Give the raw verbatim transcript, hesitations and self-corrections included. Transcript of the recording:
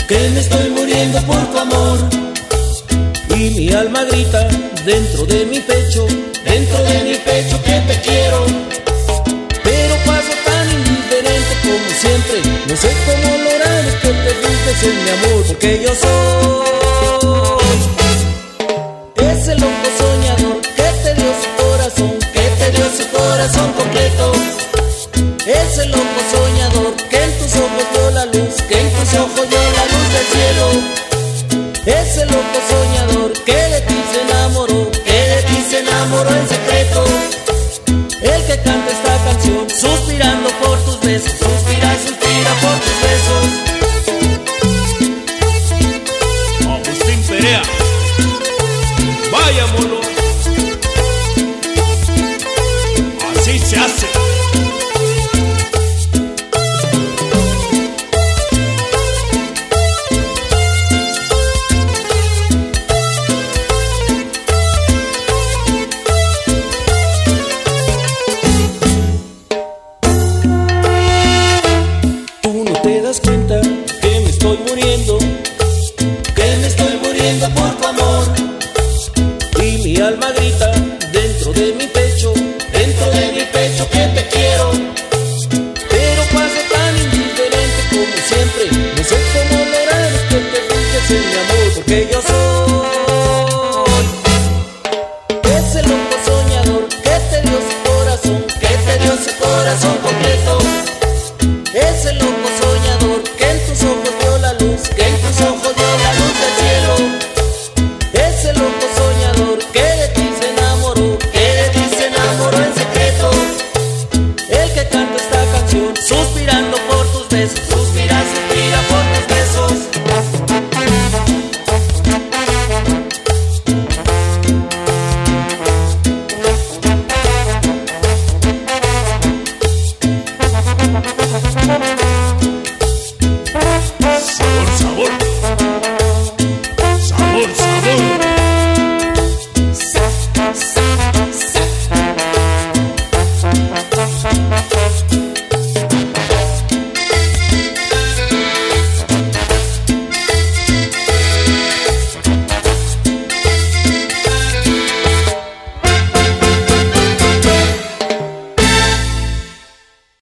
que me estoy muriendo por tu amor. Y mi alma grita dentro de mi pecho, dentro de mi pecho que te quiero. Pero paso tan indiferente como siempre, no sé cómo lograr que te fijes en mi amor, porque yo soy ese loco soñador que te dio su corazón, que te dio su corazón completo. Ese loco soñador que en tus ojos vio la luz, que en tus ojos vio la luz del cielo. Ese loco soñador que de ti se enamoró, que de ti se enamoró en secreto. El que canta esta canción suspirando por tus besos, suspira, suspira por tus besos. Agustín Perea, vaya molo, así se hace. ¿Te das cuenta que me estoy muriendo? Que me estoy muriendo por tu amor. Y mi alma grita dentro de mi pecho, dentro de mi pecho que te quiero. Pero paso tan indiferente como siempre, no sé cómo lograr que te fijes en mi amor, porque yo soy ese loco soñador que te dio su corazón, que te dio su corazón completo. ese loco soñador que en tus ojos vio la luz, que